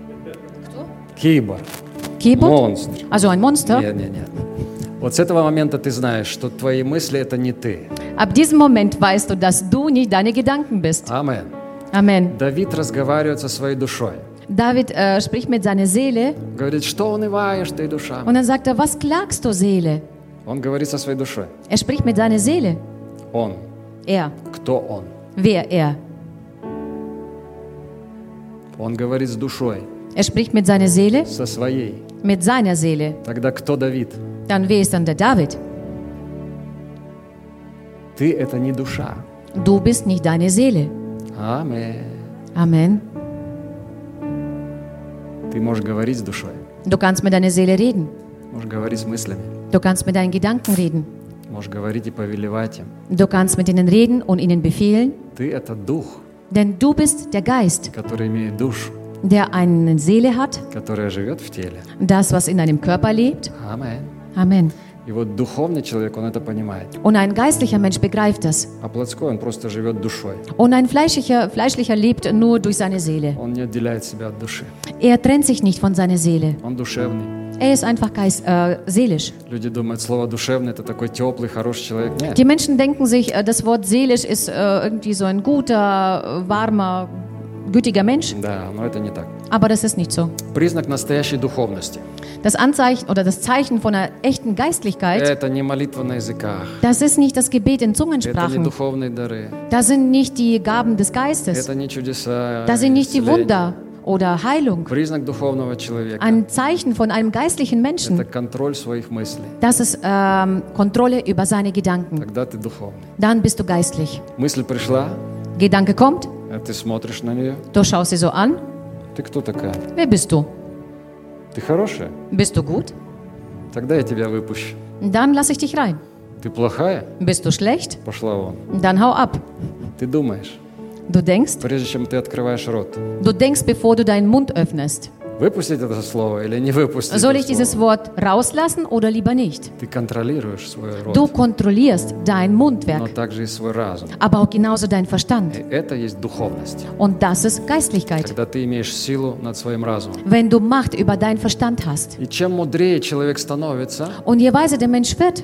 Киборг. Keyboard? Монстр. Also ein Monster? Нет. Вот с этого момента ты знаешь, что твои мысли – это не ты. Ab diesem Moment weißt du, dass du nicht deine Gedanken bist. Амен. Amen. Давид разговаривает со своей душой. David spricht mit seiner Seele Говорит, что унываешь ты, душа? und dann sagt er, was klagst du, Seele? Он говорит со своей душой. Er spricht mit seiner Seele. Он. Er. Кто он? Wer er? Он говорит с душой, Er spricht mit seiner Seele, со своей. mit seiner Seele. Тогда кто Давид? Dann wer ist dann der David? Ты — это не душа. Du bist nicht deine Seele. Аминь. Amen. Ты можешь говорить с душой, Du kannst mit deiner Seele reden. можешь говорить с мыслями, Du kannst mit deinen Gedanken reden. можешь говорить и повелевать им. Du kannst mit ihnen reden und ihnen befehlen. Ты — это дух, Denn du bist der Geist, который имеет душу, der eine Seele hat, которая живет в теле. das, was in deinem Körper lebt. Аминь. Amen. И вот духовный человек, он это понимает. Und ein geistlicher Mensch begreift das. А плотской, он просто живет душой. Und ein fleischlicher lebt nur durch seine Seele. Он не отделяет себя от души. Er trennt sich nicht von seiner Seele. Он душевный. Er ist einfach seelisch. Люди думают, слово «душевный» — это такой теплый, хороший человек. Нет. Die Menschen denken sich, das Wort seelisch ist irgendwie so ein guter, warmer, gütiger Mensch. Да, но это не так. Aber das ist nicht so. Признак настоящей духовности Das Anzeichen oder das Zeichen von einer echten — Geistlichkeit, это не молитва на языках, das ist nicht das Gebet in это не Zungensprachen. духовные дары, Das sind nicht die Gaben des Geistes. это не чудеса, Das sind nicht die исцеления. Wunder oder Heilung. Признак духовного человека Ein Zeichen von einem geistlichen — это Menschen, контроль своих мыслей. das ist Kontrolle über seine Gedanken. Тогда ты духовный. Dann bist du geistlich. Мысль пришла, Gedanke kommt, а ты смотришь на нее. du schaust sie so an. Ты кто такая? Wer bist du? Ты хорошая? Bist du gut? Тогда я тебя выпущу. Dann lasse ich dich rein. Ты плохая? Bist du schlecht? Пошла вон. Dann hau ab. Ты думаешь, Du denkst, прежде чем ты открываешь рот, bevor du deinen Mund öffnest. выпустить это слово или не выпустить Soll это ich dieses слово? Wort rauslassen oder lieber nicht? Ты контролируешь свой рот, Du kontrollierst dein но Mundwerk, также и свой разум. aber auch genauso dein Verstand. И это есть духовность. Und das ist Geistlichkeit. Когда ты имеешь силу над своим разумом. Wenn du Macht über deinen Verstand hast. И чем мудрее человек становится, Und je weiser der Mensch wird,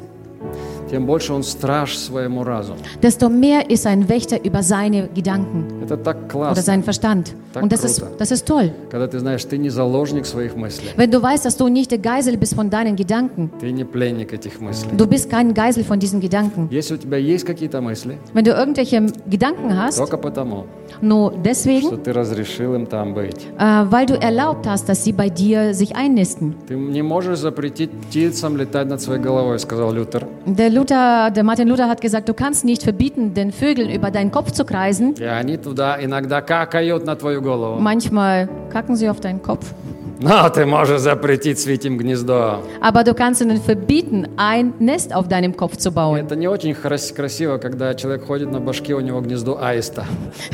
тем больше он страж своему разуму. desto mehr ist er ein Wächter über seine Gedanken Это так oder классно, seinen Verstand. Так Und круто. das ist toll. когда ты знаешь, ты не заложник своих мыслей, Wenn du weißt, dass du nicht der Geisel bist von deinen Gedanken. ты не пленник этих мыслей. Du bist kein Geisel von diesen Gedanken. Если у тебя есть какие-то мысли, Wenn du irgendwelche Gedanken hast, только потому, nur deswegen, что ты разрешил им там быть. weil du erlaubt hast, dass sie bei dir sich einnisten. Ты не можешь запретить птицам летать над своей головой, сказал Лютер. Der Martin Luther hat gesagt, du kannst nicht verbieten, den Vögeln über deinen Kopf zu kreisen. И они туда иногда какают на твою голову. Manchmal kacken sie auf deinen Kopf. Но ты можешь запретить свить им гнездо. Aber du kannst ihnen verbieten, ein Nest auf deinem Kopf zu И bauen. это не очень красиво, когда человек ходит на башке, у него гнездо аиста.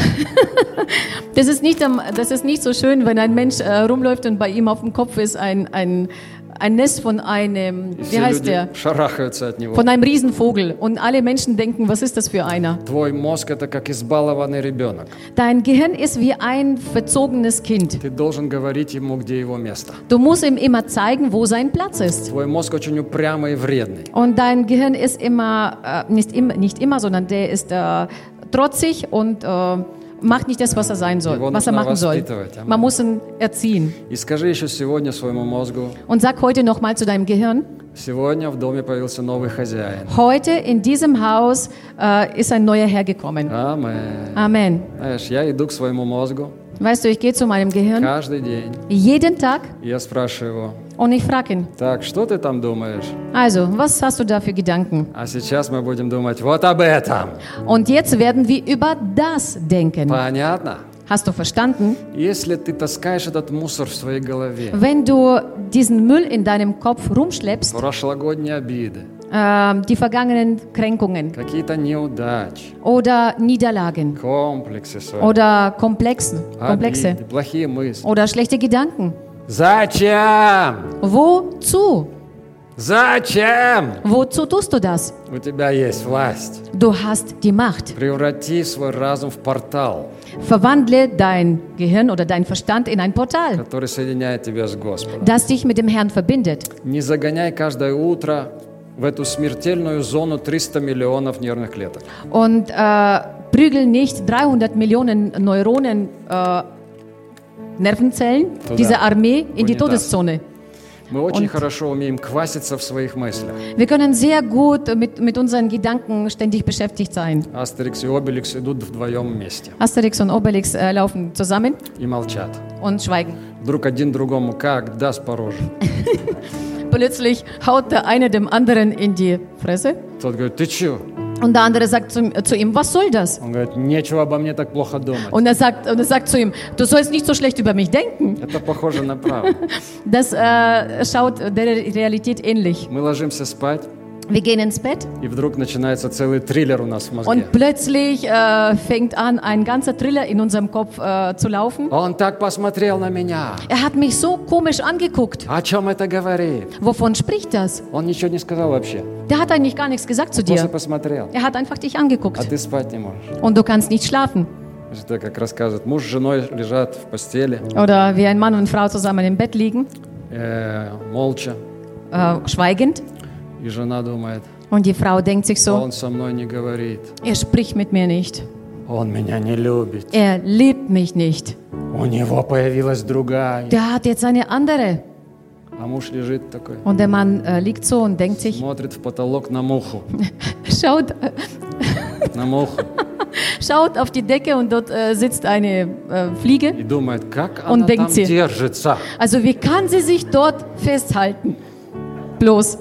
Das ist nicht so schön, wenn ein Mensch rumläuft und bei ihm auf dem Kopf ist ein Nest von einem, И wie все heißt люди der? шарахаются от него. Von einem Riesenvogel. Und alle Menschen denken, was ist das für einer? Твой мозг — это как избалованный ребенок. Dein Gehirn ist wie ein verzogenes Kind. Ты должен говорить ему, где его место. Du musst ihm immer zeigen, wo sein Platz ist. Твой мозг очень упрямый и вредный. Und dein Gehirn ist nicht immer, sondern der ist trotzig und macht nicht das, was er sein soll, Его was er нужно machen soll. воспитывать. Man muss ihn erziehen. И скажи еще сегодня своему мозгу, Und sag heute nochmal zu deinem Gehirn, сегодня в доме появился новый хозяин. heute in diesem Haus ist ein neuer Herr gekommen. Амен. Amen. Знаешь, я иду к своему мозгу Weißt du, ich gehe zu meinem Gehirn каждый день, jeden Tag и я спрашиваю его, und ich frage ihn, так, что ты там думаешь? also, was hast du da für Gedanken? А сейчас мы будем думать вот об этом. Und jetzt werden wir über das denken. Понятно? Hast du verstanden? Если ты таскаешь этот мусор в своей голове, Wenn du diesen Müll in deinem Kopf rumschleppst, прошлогодние обиды, die vergangenen Kränkungen какие-то неудачи, oder Niederlagen комплексы свои, oder Komplexe обиды, плохие мысли. oder schlechte Gedanken. Зачем? Wozu? Зачем? Wozu tust du das? У тебя есть власть. Du hast die Macht. Преврати свой разум в портал, Verwandle dein Gehirn oder dein Verstand in ein Portal, который соединяет тебя с Господом. das dich mit dem Herrn verbindet. Не загоняй каждое утро в эту смертельную зону 300 миллионов нервных клеток. Und prügel nicht 300 Millionen Neuronen, Nervenzellen, Tודה. diese Armee in die Unitas. Todeszone. Мы очень Und хорошо умеем кваситься в своих мыслях. wir können sehr gut mit unseren Gedanken ständig beschäftigt sein. Астерикс и Обеликс идут вдвоем вместе Asterix und Obelix laufen zusammen и молчат. und schweigen. Вдруг один другому как даст по роже. Plötzlich haut der eine dem anderen in die Fresse Тот говорит, ты чё? und der andere sagt zu ihm, was soll das? Он говорит, нечего обо мне так плохо думать. Und er sagt zu ihm, du sollst nicht so schlecht über mich denken. Это похоже на правду. Das schaut der Realität ähnlich. Мы ложимся спать, Wir gehen ins Bett и вдруг начинается целый триллер у нас в мозге. und plötzlich fängt an, ein ganzer Thriller in unserem Kopf zu laufen. Он так посмотрел на меня. Er hat mich so komisch angeguckt. О чем это говорит? Wovon spricht das? Он ничего не сказал вообще. Der hat eigentlich gar nichts gesagt zu Просто dir. посмотрел. Er hat einfach dich А angeguckt ты спать не можешь. und du kannst nicht schlafen. Это как рассказывают. Муж с женой лежат в постели, Oder wie ein Mann und Frau zusammen im Bett liegen, молча. schweigend. И жена думает, Und die Frau denkt sich so, он со мной не говорит. er spricht mit mir nicht. Он меня не любит. Er liebt mich nicht. У него появилась другая. Der hat jetzt eine andere. А муж лежит такой, Und der Mann liegt so und denkt sich, смотрит в потолок на муху. На муху. schaut auf die Decke und dort sitzt eine Fliege. И думает, как Он она там denkt sich, держится. Also wie kann sie sich dort festhalten? Bloß.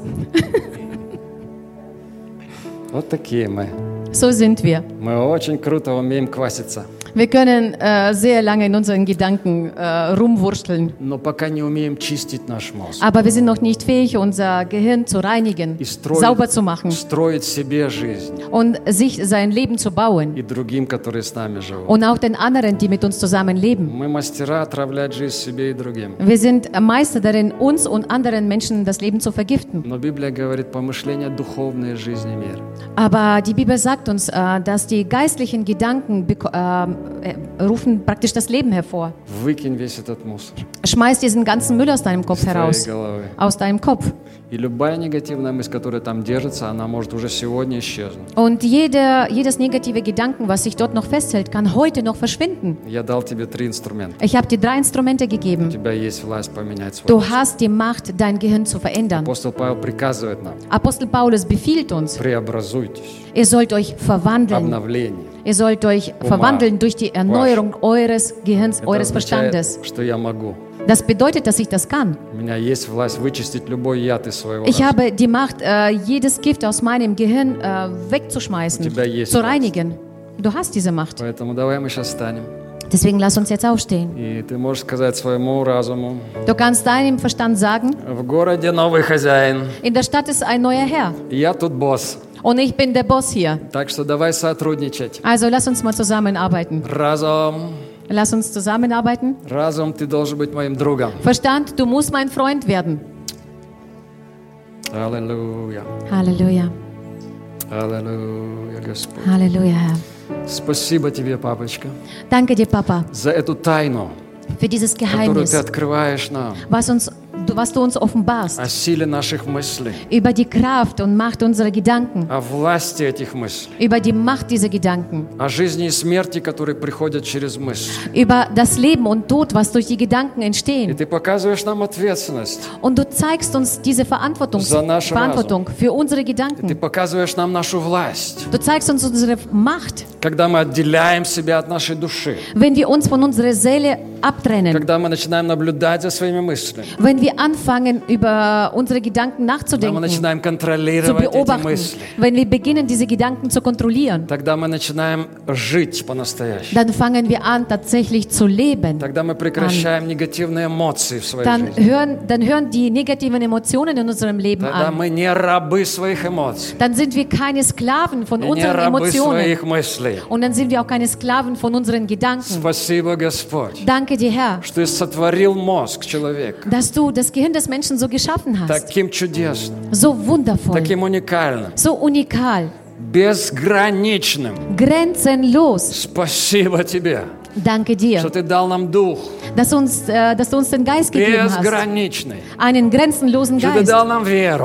Вот такие мы. So sind wir. Мы очень круто умеем кваситься. Wir können sehr lange in unseren Gedanken rumwursteln. Но пока не умеем чистить наш мозг. Aber wir sind noch nicht fähig, unser Gehirn zu reinigen, И sauber zu machen строить себе жизнь. und sich sein Leben zu bauen. И другим, которые с нами живут. Und auch den anderen, die mit uns zusammen leben. Мы мастера отравлять жизнь себе и другим. Wir sind Meister darin, uns und anderen Menschen das Leben zu vergiften. Но Библия говорит, помышления духовные жизни мира. Aber die Bibel sagt uns, dass die geistlichen Gedanken rufen praktisch das Leben hervor. Выкинь весь этот мусор Schmeiß diesen ganzen Müll aus deinem Kopf из твоей heraus, головы. aus deinem Kopf. И любая негативная мысль, которая там держится, она может уже сегодня исчезнуть. Und jedes negative Gedanken, was sich dort noch festhält, kann heute noch verschwinden. Я дал тебе 3 инструмента. Ich habe dir 3 Instrumente У gegeben. тебя есть власть поменять свой Du мозг. hast die Macht, dein Gehirn zu verändern. Апостол Павел приказывает нам, Apostel Paulus befiehlt uns, преобразуйтесь, ihr sollt euch verwandeln. обновление. Ihr sollt euch verwandeln durch die Erneuerung eures Gehirns, eures Verstandes. что я могу. Das bedeutet, dass ich das kann. У меня есть власть вычистить любой яд из своего Ich разума. habe die Macht, jedes Gift aus meinem Gehirn wegzuschmeißen, У тебя есть zu власть. reinigen. Du hast diese Macht. Поэтому давай мы сейчас встанем. Deswegen lass uns jetzt aufstehen. И ты можешь сказать своему разуму, Du kannst deinem Verstand sagen, в городе новый хозяин, in der Stadt ist ein neuer Herr и я тут босс. und ich bin der Boss hier. Так что давай сотрудничать. Also lass uns mal zusammenarbeiten. Разум, Lass uns zusammenarbeiten. разум, ты должен быть моим другом. Verstand, du musst mein Freund werden. Аллилуйя. Halleluja. Аллилуйя, Господь. Halleluja, Herr. Спасибо тебе, папочка, Danke dir, Papa, за эту тайну, für dieses которую Geheimnis, ты открываешь нам, was du uns offenbarst, о силе наших мыслей, über die Kraft und Macht unserer Gedanken, о власти этих мыслей, über die Macht dieser Gedanken, о жизни и смерти, которые приходят через мысль. über das Leben und Tod, was durch die Gedanken И entstehen. ты показываешь нам ответственность, Und du zeigst uns diese Verantwortung für unsere ты Gedanken. показываешь нам нашу власть, Du zeigst uns unsere Macht, когда мы отделяем себя от нашей души, wenn wir uns von unserer Seele abtrennen, когда мы начинаем наблюдать за своими мыслями, wenn wir anfangen, über unsere Gedanken когда мы nachzudenken, начинаем zu контролировать эти beobachten, мысли, wenn wir beginnen, diese Gedanken zu kontrollieren, тогда мы начинаем жить по-настоящему. dann fangen wir an, tatsächlich zu leben. Тогда мы прекращаем негативные эмоции в своей Dann жизни. hören die negativen Emotionen in unserem Leben Тогда an. мы не рабы своих эмоций, Dann sind wir keine Sklaven von и не unseren рабы Emotionen. своих мыслей. Und dann sind wir auch keine Sklaven von unseren Gedanken. Спасибо, Господь, Danke dir, Herr, что ты сотворил мозг человека dass du das Gehirn des Menschen so geschaffen hast. таким чудесным, So wundervoll, таким уникальным, so unikal, безграничным. grenzenlos. Спасибо тебе, Danke что dir, ты дал нам дух dass du uns den Geist gegeben hast. безграничный, Einen grenzenlosen что ты Geist. дал нам веру,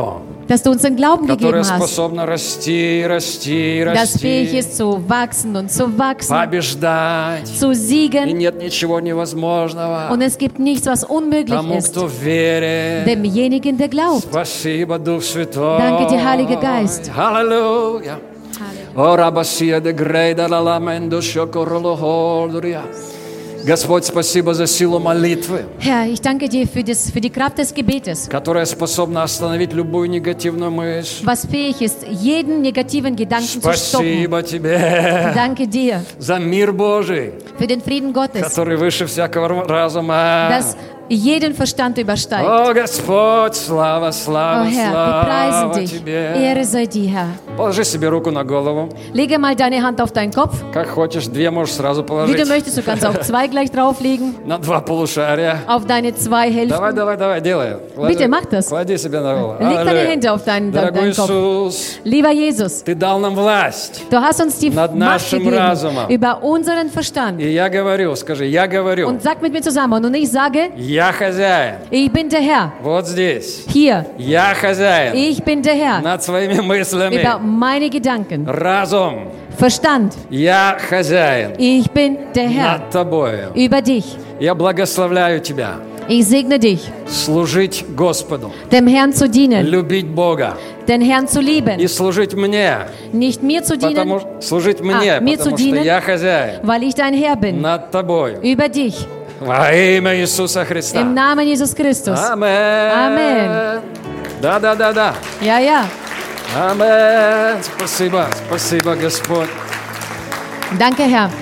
dass du uns den Glauben которое gegeben hast, способно расти, расти, das fähig расти, ist zu wachsen und zu wachsen, побеждать. zu И siegen. нет ничего невозможного. Und es gibt nichts, was unmöglich Тому, ist. кто верит. Demjenigen, der glaubt. Спасибо, Дух Святой. Danke dir, Heiliger Geist. Halleluja. О, рабасия де грейда ламенду шокорлохолдурия. Господь, спасибо за силу молитвы, Herr, ich danke dir für die Kraft des Gebetes, которая способна остановить любую негативную мысль. was fähig ist, jeden negativen Gedanken zu stoppen. Спасибо тебе Danke dir за мир Божий, für den Frieden Gottes, который выше всякого разума. das jeden Verstand übersteigt. О, Господь, слава, Oh слава, Herr, wir preisen слава dich. тебе. Ehre sei dir, Herr. Положи себе руку на голову. Lege mal deine Hand auf deinen Kopf. Как хочешь, две можешь сразу Wie du положить. möchtest, du kannst auch zwei gleich drauflegen. На два полушария. Auf deine zwei Давай, Hälften. давай, делай. Bitte, mach das. Клади себе на голову. Leg deine Аллилуйя. Hände auf deinen Дорогой Kopf. Иисус, Lieber Jesus, Ты дал нам власть. du hast uns die Nад Macht нашим gegeben разумом. über unseren Verstand. И я говорю, скажи, я говорю, Und sag mit mir zusammen. Und ich sage, я хозяин. ich bin der Herr. Вот здесь. Hier, Я хозяин. ich bin der Herr. Над своими Über мыслями. meine Gedanken. Разум. Verstand. Я хозяин. Ich bin der Herr. Над тобою. Über dich. Я благословляю тебя. Ich segne dich, Служить Господу. dem Herrn zu dienen, Любить Бога. den Herrn zu И lieben. служить мне. Nicht mir zu dienen, Потому, служить мне, mir zu потому что dienen. я хозяин. weil ich dein Herr bin. Над тобою. Über dich. Во имя Иисуса Христа. Im Namen Jesus Christus. Амен. Amen. Да. Ja, ja. Амен. Спасибо, Господь. Danke, Herr.